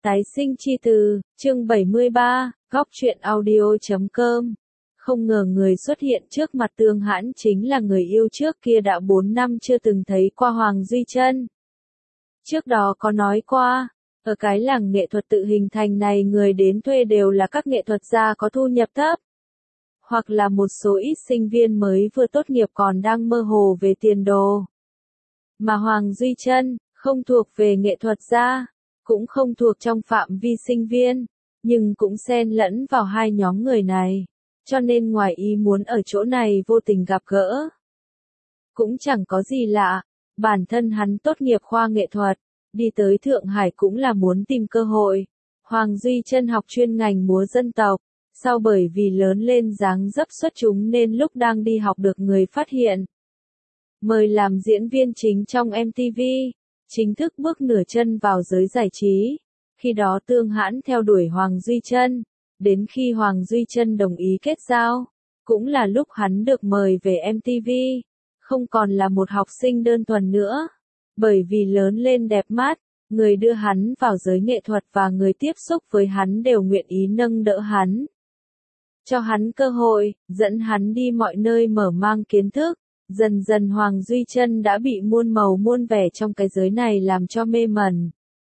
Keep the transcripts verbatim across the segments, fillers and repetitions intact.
Tái sinh chi từ, chương bảy mươi ba, góc truyện audio chấm com. Không ngờ người xuất hiện trước mặt Tương Hãn chính là người yêu trước kia đã bốn năm chưa từng thấy qua Hoàng Duy Trân. Trước đó có nói qua, ở cái làng nghệ thuật tự hình thành này người đến thuê đều là các nghệ thuật gia có thu nhập thấp. Hoặc là một số ít sinh viên mới vừa tốt nghiệp còn đang mơ hồ về tiền đồ. Mà Hoàng Duy Trân, không thuộc về nghệ thuật gia, cũng không thuộc trong phạm vi sinh viên, nhưng cũng xen lẫn vào hai nhóm người này, cho nên ngoài ý muốn ở chỗ này vô tình gặp gỡ. Cũng chẳng có gì lạ, bản thân hắn tốt nghiệp khoa nghệ thuật, đi tới Thượng Hải cũng là muốn tìm cơ hội. Hoàng Duy Trân học chuyên ngành múa dân tộc, sau bởi vì lớn lên dáng dấp xuất chúng nên lúc đang đi học được người phát hiện. Mời làm diễn viên chính trong em tê vê. Chính thức bước nửa chân vào giới giải trí. Khi đó Tương Hãn theo đuổi Hoàng Duy Trân, đến khi Hoàng Duy Trân đồng ý kết giao, cũng là lúc hắn được mời về em tê vê, không còn là một học sinh đơn thuần nữa, bởi vì lớn lên đẹp mắt, người đưa hắn vào giới nghệ thuật và người tiếp xúc với hắn đều nguyện ý nâng đỡ hắn, cho hắn cơ hội, dẫn hắn đi mọi nơi mở mang kiến thức. Dần dần Hoàng Duy Trân đã bị muôn màu muôn vẻ trong cái giới này làm cho mê mẩn.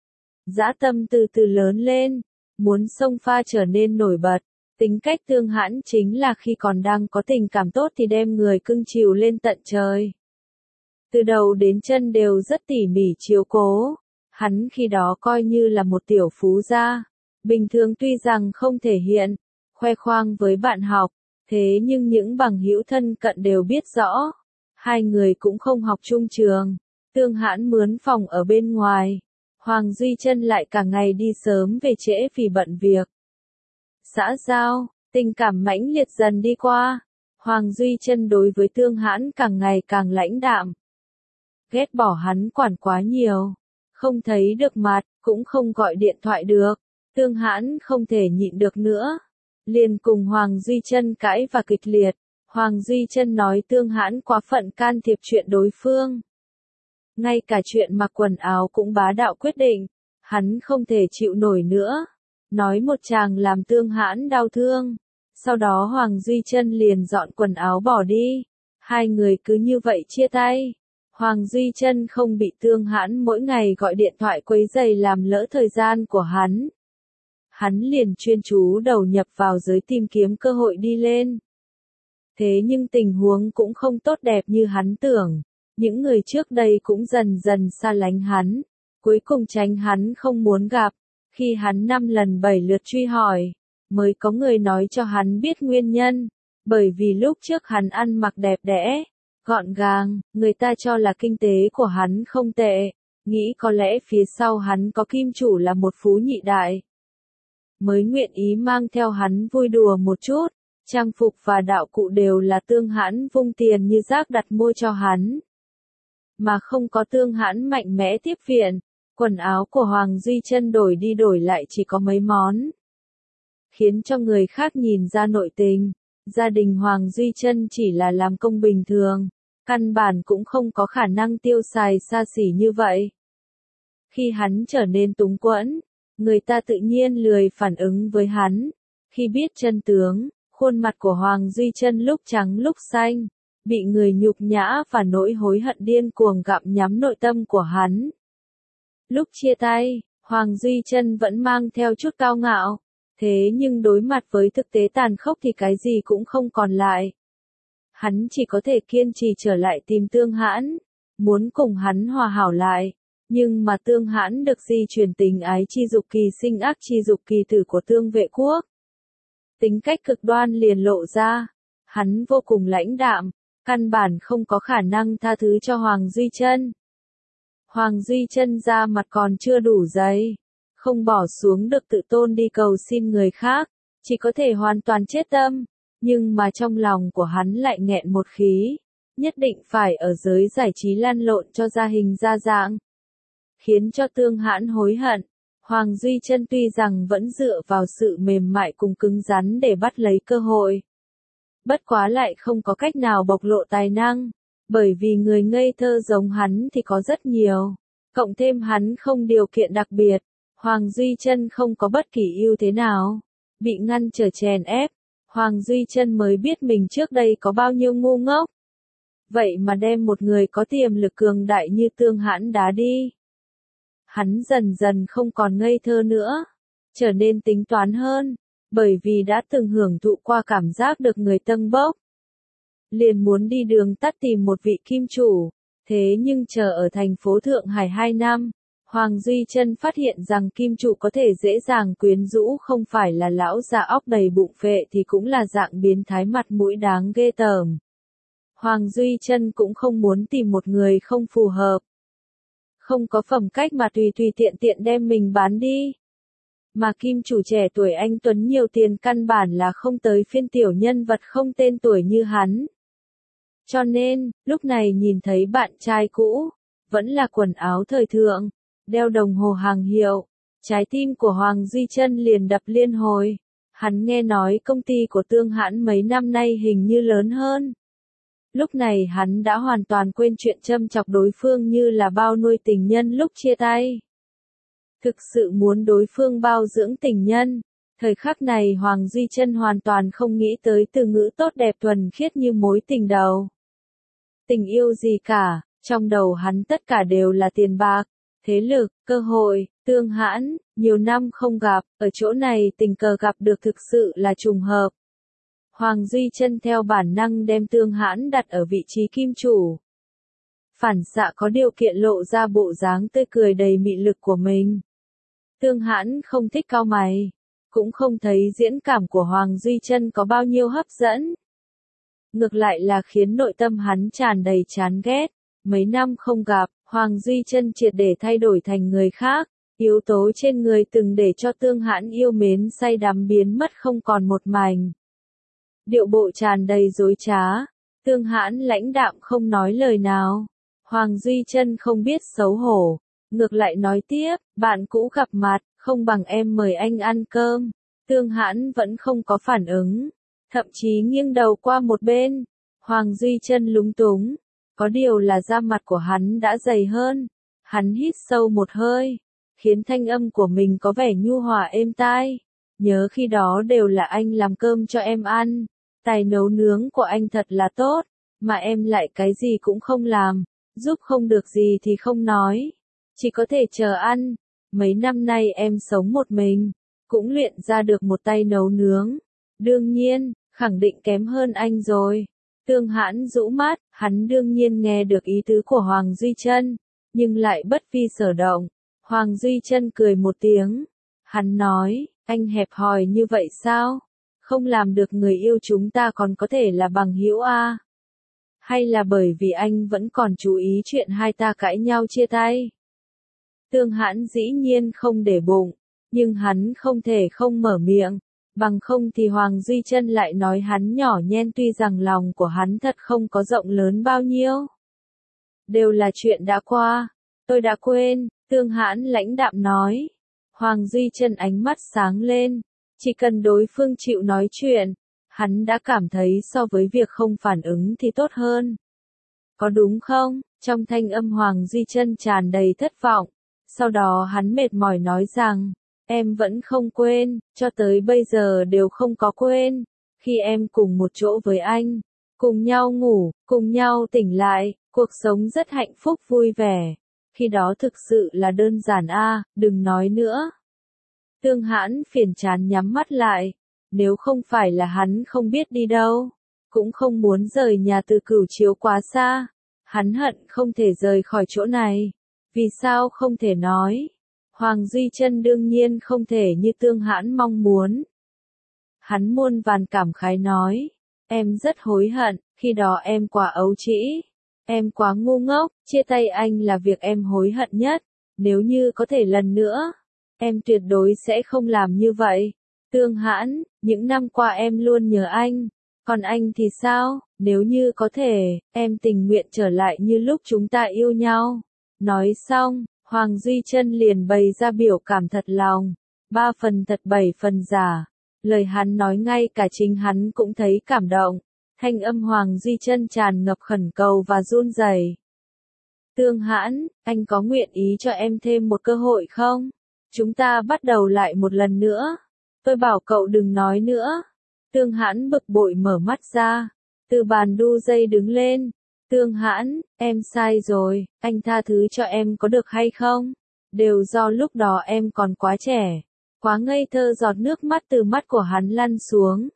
Dã tâm từ từ lớn lên, muốn xông pha trở nên nổi bật. Tính cách Tương Hãn chính là khi còn đang có tình cảm tốt thì đem người cưng chiều lên tận trời. Từ đầu đến chân đều rất tỉ mỉ chiếu cố. Hắn khi đó coi như là một tiểu phú gia. Bình thường tuy rằng không thể hiện, khoe khoang với bạn học. Thế nhưng những bằng hữu thân cận đều biết rõ, hai người cũng không học chung trường. Tương Hãn mướn phòng ở bên ngoài, Hoàng Duy Trân lại cả ngày đi sớm về trễ vì bận việc. Xã giao, tình cảm mãnh liệt dần đi qua, Hoàng Duy Trân đối với Tương Hãn càng ngày càng lãnh đạm. Ghét bỏ hắn quản quá nhiều, không thấy được mặt, cũng không gọi điện thoại được. Tương Hãn không thể nhịn được nữa, liền cùng Hoàng Duy Trân cãi và kịch liệt. Hoàng Duy Trân nói Tương Hãn quá phận can thiệp chuyện đối phương. Ngay cả chuyện mặc quần áo cũng bá đạo quyết định, hắn không thể chịu nổi nữa. Nói một chàng làm Tương Hãn đau thương. Sau đó Hoàng Duy Trân liền dọn quần áo bỏ đi. Hai người cứ như vậy chia tay. Hoàng Duy Trân không bị Tương Hãn mỗi ngày gọi điện thoại quấy rầy làm lỡ thời gian của hắn. Hắn liền chuyên chú đầu nhập vào giới tìm kiếm cơ hội đi lên. Thế nhưng tình huống cũng không tốt đẹp như hắn tưởng. Những người trước đây cũng dần dần xa lánh hắn. Cuối cùng tránh hắn không muốn gặp. Khi hắn năm lần bảy lượt truy hỏi, mới có người nói cho hắn biết nguyên nhân. Bởi vì lúc trước hắn ăn mặc đẹp đẽ, gọn gàng, người ta cho là kinh tế của hắn không tệ. Nghĩ có lẽ phía sau hắn có kim chủ là một phú nhị đại. Mới nguyện ý mang theo hắn vui đùa một chút. Trang phục và đạo cụ đều là Tương Hãn vung tiền như rác đặt mua cho hắn. Mà không có Tương Hãn mạnh mẽ tiếp viện, quần áo của Hoàng Duy Trân đổi đi đổi lại chỉ có mấy món. Khiến cho người khác nhìn ra nội tình, gia đình Hoàng Duy Trân chỉ là làm công bình thường, căn bản cũng không có khả năng tiêu xài xa xỉ như vậy. Khi hắn trở nên túng quẫn, người ta tự nhiên lười phản ứng với hắn. Khi biết chân tướng, khuôn mặt của Hoàng Duy Trân lúc trắng lúc xanh, bị người nhục nhã và nỗi hối hận điên cuồng gặm nhắm nội tâm của hắn. Lúc chia tay, Hoàng Duy Trân vẫn mang theo chút cao ngạo, thế nhưng đối mặt với thực tế tàn khốc thì cái gì cũng không còn lại. Hắn chỉ có thể kiên trì trở lại tìm Tương Hãn, muốn cùng hắn hòa hảo lại, nhưng mà Tương Hãn được di truyền tình ái chi dục kỳ sinh ác chi dục kỳ tử của Tương Vệ Quốc. Tính cách cực đoan liền lộ ra, hắn vô cùng lãnh đạm, căn bản không có khả năng tha thứ cho Hoàng Duy Trân. Hoàng Duy Trân ra mặt còn chưa đủ dày, không bỏ xuống được tự tôn đi cầu xin người khác, chỉ có thể hoàn toàn chết tâm, nhưng mà trong lòng của hắn lại nghẹn một khí, nhất định phải ở giới giải trí lăn lộn cho ra hình ra dạng, khiến cho Tương Hãn hối hận. Hoàng Duy Trân tuy rằng vẫn dựa vào sự mềm mại cùng cứng rắn để bắt lấy cơ hội. Bất quá lại không có cách nào bộc lộ tài năng, bởi vì người ngây thơ giống hắn thì có rất nhiều, cộng thêm hắn không điều kiện đặc biệt, Hoàng Duy Trân không có bất kỳ ưu thế nào. Bị ngăn trở chèn ép, Hoàng Duy Trân mới biết mình trước đây có bao nhiêu ngu ngốc. Vậy mà đem một người có tiềm lực cường đại như Tương Hãn đá đi. Hắn dần dần không còn ngây thơ nữa, trở nên tính toán hơn, bởi vì đã từng hưởng thụ qua cảm giác được người tâng bốc. Liền muốn đi đường tắt tìm một vị kim chủ, thế nhưng chờ ở thành phố Thượng Hải hai năm, Hoàng Duy Trân phát hiện rằng kim chủ có thể dễ dàng quyến rũ không phải là lão già óc đầy bụng phệ thì cũng là dạng biến thái mặt mũi đáng ghê tởm. Hoàng Duy Trân cũng không muốn tìm một người không phù hợp, không có phẩm cách mà tùy tùy tiện tiện đem mình bán đi. Mà kim chủ trẻ tuổi anh tuấn nhiều tiền căn bản là không tới phiên tiểu nhân vật không tên tuổi như hắn. Cho nên, lúc này nhìn thấy bạn trai cũ, vẫn là quần áo thời thượng, đeo đồng hồ hàng hiệu, trái tim của Hoàng Duy Trân liền đập liên hồi. Hắn nghe nói công ty của Tương Hãn mấy năm nay hình như lớn hơn. Lúc này hắn đã hoàn toàn quên chuyện châm chọc đối phương như là bao nuôi tình nhân lúc chia tay. Thực sự muốn đối phương bao dưỡng tình nhân. Thời khắc này Hoàng Duy Trân hoàn toàn không nghĩ tới từ ngữ tốt đẹp thuần khiết như mối tình đầu. Tình yêu gì cả, trong đầu hắn tất cả đều là tiền bạc, thế lực, cơ hội. Tương Hãn, nhiều năm không gặp, ở chỗ này tình cờ gặp được thực sự là trùng hợp. Hoàng Duy Trân theo bản năng đem Tương Hãn đặt ở vị trí kim chủ. Phản xạ có điều kiện lộ ra bộ dáng tươi cười đầy mị lực của mình. Tương Hãn không thích cau mày, cũng không thấy diễn cảm của Hoàng Duy Trân có bao nhiêu hấp dẫn. Ngược lại là khiến nội tâm hắn tràn đầy chán ghét. Mấy năm không gặp, Hoàng Duy Trân triệt để thay đổi thành người khác. Yếu tố trên người từng để cho Tương Hãn yêu mến say đắm biến mất không còn một mảnh. Điệu bộ tràn đầy dối trá, Tương Hãn lãnh đạm không nói lời nào. Hoàng Duy Trân không biết xấu hổ, ngược lại nói tiếp, bạn cũ gặp mặt, không bằng em mời anh ăn cơm. Tương Hãn vẫn không có phản ứng, thậm chí nghiêng đầu qua một bên. Hoàng Duy Trân lúng túng, có điều là da mặt của hắn đã dày hơn. Hắn hít sâu một hơi, khiến thanh âm của mình có vẻ nhu hòa êm tai. Nhớ khi đó đều là anh làm cơm cho em ăn. Tài nấu nướng của anh thật là tốt, mà em lại cái gì cũng không làm, giúp không được gì thì không nói, chỉ có thể chờ ăn. Mấy năm nay em sống một mình, cũng luyện ra được một tay nấu nướng. Đương nhiên, khẳng định kém hơn anh rồi. Tương Hãn rũ mắt, hắn đương nhiên nghe được ý tứ của Hoàng Duy Trân, nhưng lại bất vi sở động. Hoàng Duy Trân cười một tiếng, hắn nói, anh hẹp hòi như vậy sao? Không làm được người yêu chúng ta còn có thể là bằng hữu a? Hay là bởi vì anh vẫn còn chú ý chuyện hai ta cãi nhau chia tay? Tương Hãn dĩ nhiên không để bụng, nhưng hắn không thể không mở miệng, bằng không thì Hoàng Duy Trân lại nói hắn nhỏ nhen tuy rằng lòng của hắn thật không có rộng lớn bao nhiêu. Đều là chuyện đã qua, tôi đã quên, Tương Hãn lãnh đạm nói. Hoàng Duy Trân ánh mắt sáng lên. Chỉ cần đối phương chịu nói chuyện, hắn đã cảm thấy so với việc không phản ứng thì tốt hơn. Có đúng không? Trong thanh âm Hoàng Duy Trân tràn đầy thất vọng. Sau đó hắn mệt mỏi nói rằng, em vẫn không quên, cho tới bây giờ đều không có quên. Khi em cùng một chỗ với anh, cùng nhau ngủ, cùng nhau tỉnh lại, cuộc sống rất hạnh phúc vui vẻ. Khi đó thực sự là đơn giản a, đừng nói nữa. Tương Hãn phiền chán nhắm mắt lại, nếu không phải là hắn không biết đi đâu, cũng không muốn rời nhà từ Cửu Chiếu quá xa, hắn hận không thể rời khỏi chỗ này. Vì sao không thể nói? Hoàng Duy Trân đương nhiên không thể như Tương Hãn mong muốn. Hắn muôn vàn cảm khái nói, em rất hối hận, khi đó em quá ấu trĩ, em quá ngu ngốc, chia tay anh là việc em hối hận nhất, nếu như có thể lần nữa, em tuyệt đối sẽ không làm như vậy. Tương Hãn, những năm qua em luôn nhớ anh, còn anh thì sao, nếu như có thể, em tình nguyện trở lại như lúc chúng ta yêu nhau. Nói xong, Hoàng Duy Trân liền bày ra biểu cảm thật lòng, ba phần thật bảy phần giả. Lời hắn nói ngay cả chính hắn cũng thấy cảm động. Thanh âm Hoàng Duy Trân tràn ngập khẩn cầu và run rẩy. Tương Hãn, anh có nguyện ý cho em thêm một cơ hội không? Chúng ta bắt đầu lại một lần nữa. Tôi bảo cậu đừng nói nữa. Tương Hãn bực bội mở mắt ra. Từ bàn đu dây đứng lên. Tương Hãn, em sai rồi, anh tha thứ cho em có được hay không? Đều do lúc đó em còn quá trẻ. Quá ngây thơ. Giọt nước mắt từ mắt của hắn lăn xuống.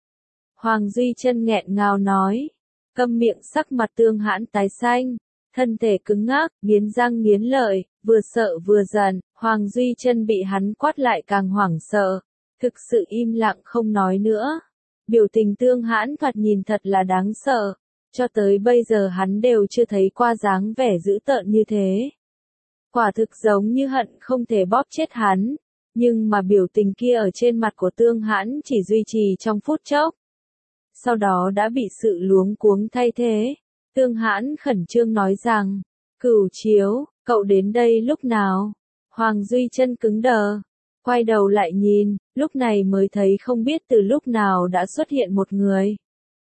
Hoàng Duy Chân nghẹn ngào nói. Câm miệng. Sắc mặt Tương Hãn tái xanh. Thân thể cứng ngắc, nghiến răng nghiến lợi, vừa sợ vừa giận. Hoàng Duy Chân bị hắn quát lại càng hoảng sợ. Thực sự im lặng không nói nữa. Biểu tình Tương Hãn thoạt nhìn thật là đáng sợ. Cho tới bây giờ hắn đều chưa thấy qua dáng vẻ dữ tợn như thế. Quả thực giống như hận không thể bóp chết hắn. Nhưng mà biểu tình kia ở trên mặt của Tương Hãn chỉ duy trì trong phút chốc. Sau đó đã bị sự luống cuống thay thế. Tương Hãn khẩn trương nói rằng, Cửu Chiếu, cậu đến đây lúc nào? Hoàng Duy Chân cứng đờ, quay đầu lại nhìn, lúc này mới thấy không biết từ lúc nào đã xuất hiện một người.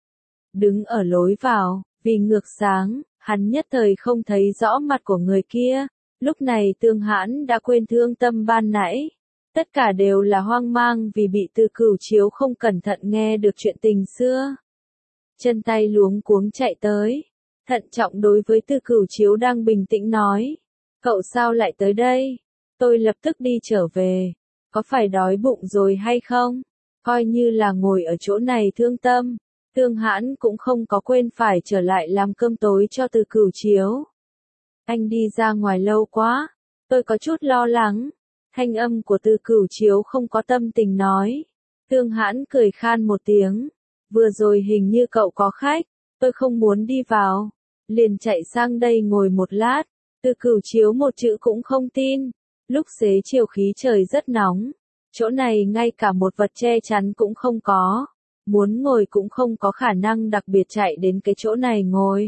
Đứng ở lối vào, vì ngược sáng, hắn nhất thời không thấy rõ mặt của người kia. Lúc này Tương Hãn đã quên thương tâm ban nãy. Tất cả đều là hoang mang vì bị Từ Cửu Chiếu không cẩn thận nghe được chuyện tình xưa. Chân tay luống cuống chạy tới. Thận trọng đối với Từ Cửu Chiếu đang bình tĩnh nói. Cậu sao lại tới đây? Tôi lập tức đi trở về. Có phải đói bụng rồi hay không? Coi như là ngồi ở chỗ này thương tâm. Tương Hãn cũng không có quên phải trở lại làm cơm tối cho Từ Cửu Chiếu. Anh đi ra ngoài lâu quá. Tôi có chút lo lắng. Thanh âm của Từ Cửu Chiếu không có tâm tình nói. Tương Hãn cười khan một tiếng. Vừa rồi hình như cậu có khách. Tôi không muốn đi vào. Liền chạy sang đây ngồi một lát. Từ Cửu Chiếu một chữ cũng không tin. Lúc xế chiều khí trời rất nóng. Chỗ này ngay cả một vật che chắn cũng không có. Muốn ngồi cũng không có khả năng đặc biệt chạy đến cái chỗ này ngồi.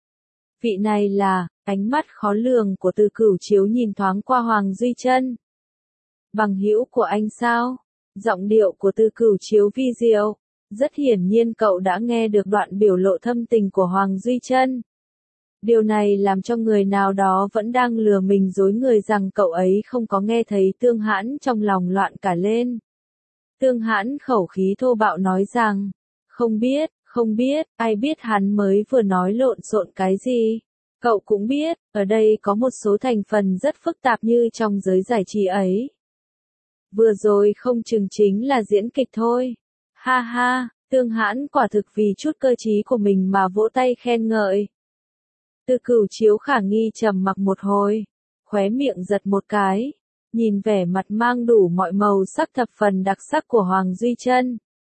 Vị này là, ánh mắt khó lường của Từ Cửu Chiếu nhìn thoáng qua Hoàng Duy Chân. Bằng hữu của anh sao? Giọng điệu của Từ Cửu Chiếu vi diệu. Rất hiển nhiên cậu đã nghe được đoạn biểu lộ thâm tình của Hoàng Duy Chân. Điều này làm cho người nào đó vẫn đang lừa mình dối người rằng cậu ấy không có nghe thấy. Tương Hãn trong lòng loạn cả lên. Tương Hãn khẩu khí thô bạo nói rằng, không biết, không biết, ai biết hắn mới vừa nói lộn xộn cái gì. Cậu cũng biết, ở đây có một số thành phần rất phức tạp như trong giới giải trí ấy. Vừa rồi không chừng chính là diễn kịch thôi. Ha ha, Tương Hãn quả thực vì chút cơ trí của mình mà vỗ tay khen ngợi. Từ Cửu Chiếu khả nghi trầm mặc một hồi, khóe miệng giật một cái, nhìn vẻ mặt mang đủ mọi màu sắc thập phần đặc sắc của Hoàng Duy Chân.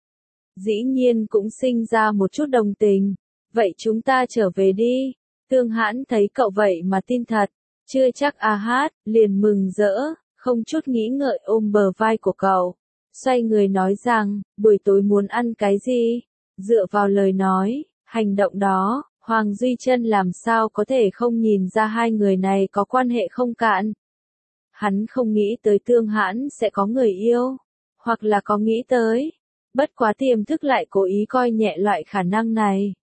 Dĩ nhiên cũng sinh ra một chút đồng tình. Vậy chúng ta trở về đi. Tương Hãn thấy cậu vậy mà tin thật. Chưa chắc a hát, liền mừng rỡ, không chút nghĩ ngợi ôm bờ vai của cậu. Xoay người nói rằng, buổi tối muốn ăn cái gì? Dựa vào lời nói, hành động đó, Hoàng Duy Chân làm sao có thể không nhìn ra hai người này có quan hệ không cạn. Hắn không nghĩ tới Tương Hãn sẽ có người yêu, hoặc là có nghĩ tới. Bất quá tiềm thức lại cố ý coi nhẹ loại khả năng này.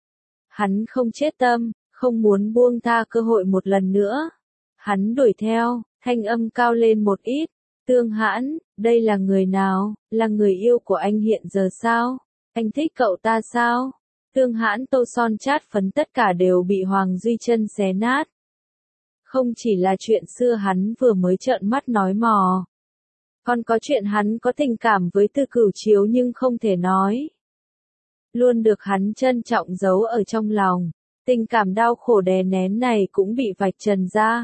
Hắn không chết tâm, không muốn buông tha cơ hội một lần nữa. Hắn đuổi theo, thanh âm cao lên một ít. Tương Hãn, đây là người nào? Là người yêu của anh hiện giờ sao? Anh thích cậu ta sao? Tương Hãn tô son chát phấn tất cả đều bị Hoàng Duy Chân xé nát. Không chỉ là chuyện xưa hắn vừa mới trợn mắt nói mò. Còn có chuyện hắn có tình cảm với Từ Cửu Chiếu nhưng không thể nói. Luôn được hắn trân trọng giấu ở trong lòng. Tình cảm đau khổ đè nén này cũng bị vạch trần ra.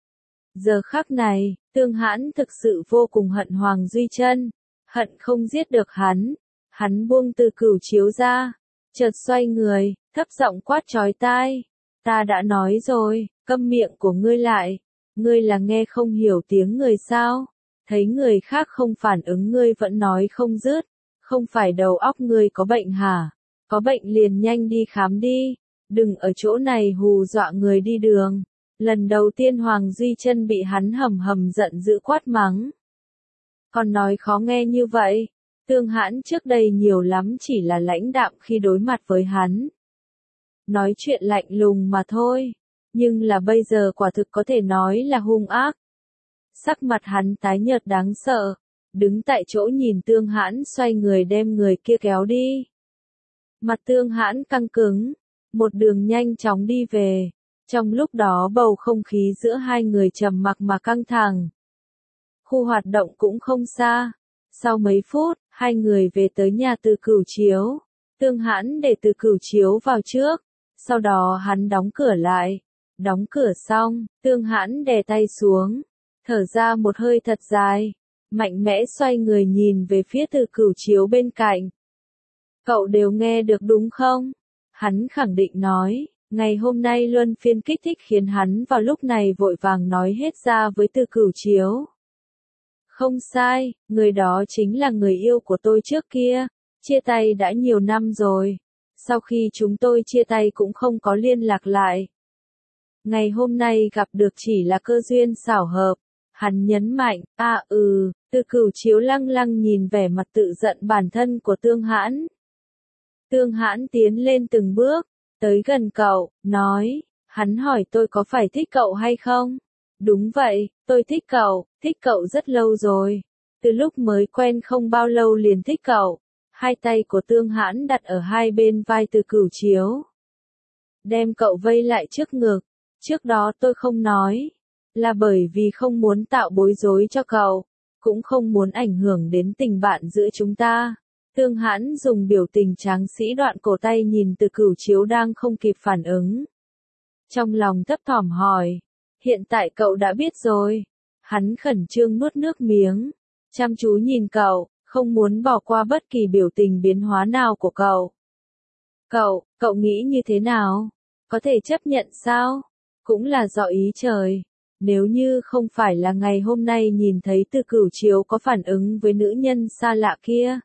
Giờ khắc này, Tương Hãn thực sự vô cùng hận Hoàng Duy Chân. Hận không giết được hắn. Hắn buông Từ Cửu Chiếu ra. Chợt xoay người, thấp giọng quát chói tai. Ta đã nói rồi, câm miệng của ngươi lại. Ngươi là nghe không hiểu tiếng người sao? Thấy người khác không phản ứng ngươi vẫn nói không dứt. Không phải đầu óc ngươi có bệnh hả? Có bệnh liền nhanh đi khám đi. Đừng ở chỗ này hù dọa người đi đường. Lần đầu tiên Hoàng Duy Chân bị hắn hầm hầm giận dữ quát mắng. Còn nói khó nghe như vậy. Tương Hãn trước đây nhiều lắm chỉ là lãnh đạm khi đối mặt với hắn. Nói chuyện lạnh lùng mà thôi. Nhưng là bây giờ quả thực có thể nói là hung ác. Sắc mặt hắn tái nhợt đáng sợ, đứng tại chỗ nhìn Tương Hãn xoay người đem người kia kéo đi. Mặt Tương Hãn căng cứng, một đường nhanh chóng đi về, trong lúc đó bầu không khí giữa hai người trầm mặc mà căng thẳng. Khu hoạt động cũng không xa, sau mấy phút, hai người về tới nhà Từ Cửu Chiếu, Tương Hãn để Từ Cửu Chiếu vào trước, sau đó hắn đóng cửa lại. Đóng cửa xong, Tương Hãn đè tay xuống, thở ra một hơi thật dài, mạnh mẽ xoay người nhìn về phía Từ Cửu Chiếu bên cạnh. Cậu đều nghe được đúng không? Hắn khẳng định nói, ngày hôm nay luân phiên kích thích khiến hắn vào lúc này vội vàng nói hết ra với Từ Cửu Chiếu. Không sai, người đó chính là người yêu của tôi trước kia, chia tay đã nhiều năm rồi, sau khi chúng tôi chia tay cũng không có liên lạc lại. Ngày hôm nay gặp được chỉ là cơ duyên xảo hợp, hắn nhấn mạnh, à ừ, Từ Cửu Chiếu lăng lăng nhìn vẻ mặt tự giận bản thân của Tương Hãn. Tương Hãn tiến lên từng bước, tới gần cậu, nói, hắn hỏi tôi có phải thích cậu hay không? Đúng vậy, tôi thích cậu, thích cậu rất lâu rồi. Từ lúc mới quen không bao lâu liền thích cậu. Hai tay của Tương Hãn đặt ở hai bên vai Từ Cửu Chiếu. Đem cậu vây lại trước ngực. Trước đó tôi không nói, là bởi vì không muốn tạo bối rối cho cậu, cũng không muốn ảnh hưởng đến tình bạn giữa chúng ta. Tương Hãn dùng biểu tình tráng sĩ đoạn cổ tay nhìn Từ Cửu Chiếu đang không kịp phản ứng. Trong lòng thấp thỏm hỏi, hiện tại cậu đã biết rồi. Hắn khẩn trương nuốt nước miếng, chăm chú nhìn cậu, không muốn bỏ qua bất kỳ biểu tình biến hóa nào của cậu. Cậu, cậu nghĩ như thế nào? Có thể chấp nhận sao? Cũng là do ý trời. Nếu như không phải là ngày hôm nay nhìn thấy Từ Cửu Chiếu có phản ứng với nữ nhân xa lạ kia,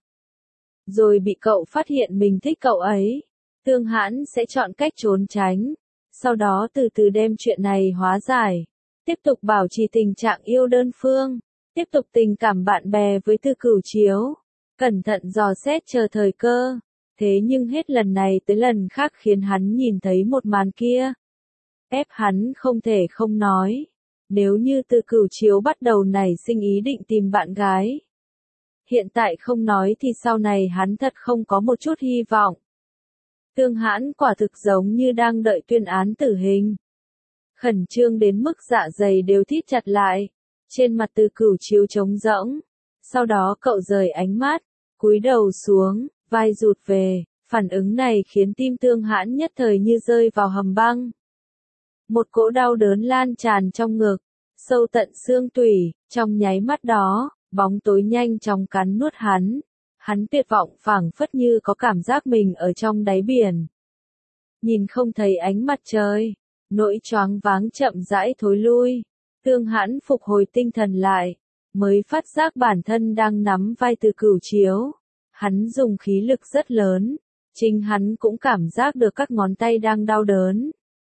rồi bị cậu phát hiện mình thích cậu ấy, Tương Hãn sẽ chọn cách trốn tránh, sau đó từ từ đem chuyện này hóa giải, tiếp tục bảo trì tình trạng yêu đơn phương, tiếp tục tình cảm bạn bè với Từ Cửu Chiếu, cẩn thận dò xét chờ thời cơ. Thế nhưng hết lần này tới lần khác khiến hắn nhìn thấy một màn kia, ép hắn không thể không nói. Nếu như Từ Cửu Chiếu bắt đầu nảy sinh ý định tìm bạn gái, hiện tại không nói thì sau này hắn thật không có một chút hy vọng. Tương Hãn quả thực giống như đang đợi tuyên án tử hình. Khẩn trương đến mức dạ dày đều thít chặt lại, trên mặt Từ Cửu Chiếu trống rỗng. Sau đó cậu rời ánh mắt, cúi đầu xuống, vai rụt về, phản ứng này khiến tim Tương Hãn nhất thời như rơi vào hầm băng. Một cỗ đau đớn lan tràn trong ngực, sâu tận xương tủy, trong nháy mắt đó, bóng tối nhanh chóng cắn nuốt hắn. Hắn tuyệt vọng phảng phất như có cảm giác mình ở trong đáy biển. Nhìn không thấy ánh mặt trời, nỗi choáng váng chậm rãi thối lui. Tương Hãn phục hồi tinh thần lại, mới phát giác bản thân đang nắm vai Từ Cửu Chiếu. Hắn dùng khí lực rất lớn, chính hắn cũng cảm giác được các ngón tay đang đau đớn.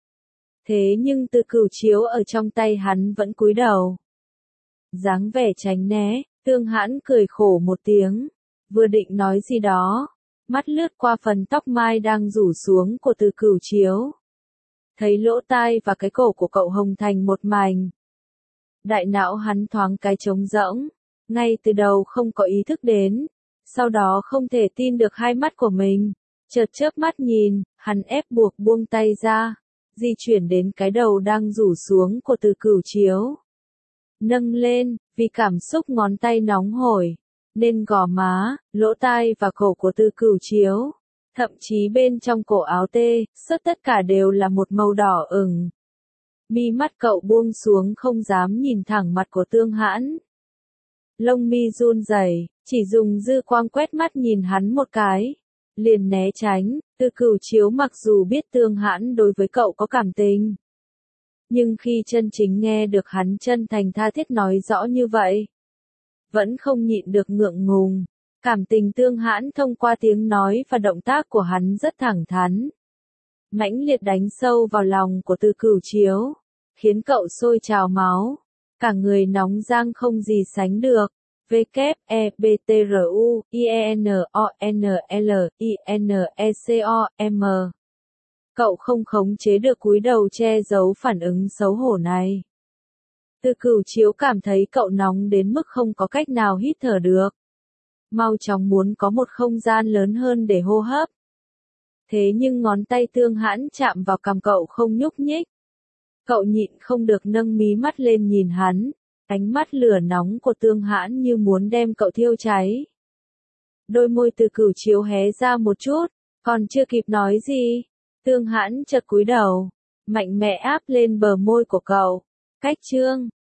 Thế nhưng Từ Cửu Chiếu ở trong tay hắn vẫn cúi đầu. Dáng vẻ tránh né, Tương Hãn cười khổ một tiếng, vừa định nói gì đó, mắt lướt qua phần tóc mai đang rủ xuống của Từ Cửu Chiếu. Thấy lỗ tai và cái cổ của cậu hồng thành một mảnh. Đại não hắn thoáng cái trống rỗng, ngay từ đầu không có ý thức đến, sau đó không thể tin được hai mắt của mình, chợt chớp mắt nhìn, hắn ép buộc buông tay ra, di chuyển đến cái đầu đang rủ xuống của Từ Cửu Chiếu. Nâng lên, vì cảm xúc ngón tay nóng hổi, nên gò má, lỗ tai và cổ của Từ Cửu Chiếu, thậm chí bên trong cổ áo tê, sớt tất cả đều là một màu đỏ ửng. Mi mắt cậu buông xuống không dám nhìn thẳng mặt của Tương Hãn. Lông mi run rẩy, chỉ dùng dư quang quét mắt nhìn hắn một cái, liền né tránh. Từ Cửu Chiếu mặc dù biết Tương Hãn đối với cậu có cảm tình, nhưng khi chân chính nghe được hắn chân thành tha thiết nói rõ như vậy, vẫn không nhịn được ngượng ngùng. Cảm tình Tương Hãn thông qua tiếng nói và động tác của hắn rất thẳng thắn, mãnh liệt đánh sâu vào lòng của Từ Cửu Chiếu, khiến cậu sôi trào máu, cả người nóng rang không gì sánh được. W E B T R U I E N O N L I N E C O M. Cậu không khống chế được cúi đầu che giấu phản ứng xấu hổ này. Từ Cửu Chiếu cảm thấy cậu nóng đến mức không có cách nào hít thở được. Mau chóng muốn có một không gian lớn hơn để hô hấp. Thế nhưng ngón tay Tương Hãn chạm vào cằm cậu không nhúc nhích. Cậu nhịn không được nâng mí mắt lên nhìn hắn, ánh mắt lửa nóng của Tương Hãn như muốn đem cậu thiêu cháy. Đôi môi Từ Cửu Chiếu hé ra một chút, còn chưa kịp nói gì, Tương Hãn chợt cúi đầu, mạnh mẽ áp lên bờ môi của cậu. Cách chương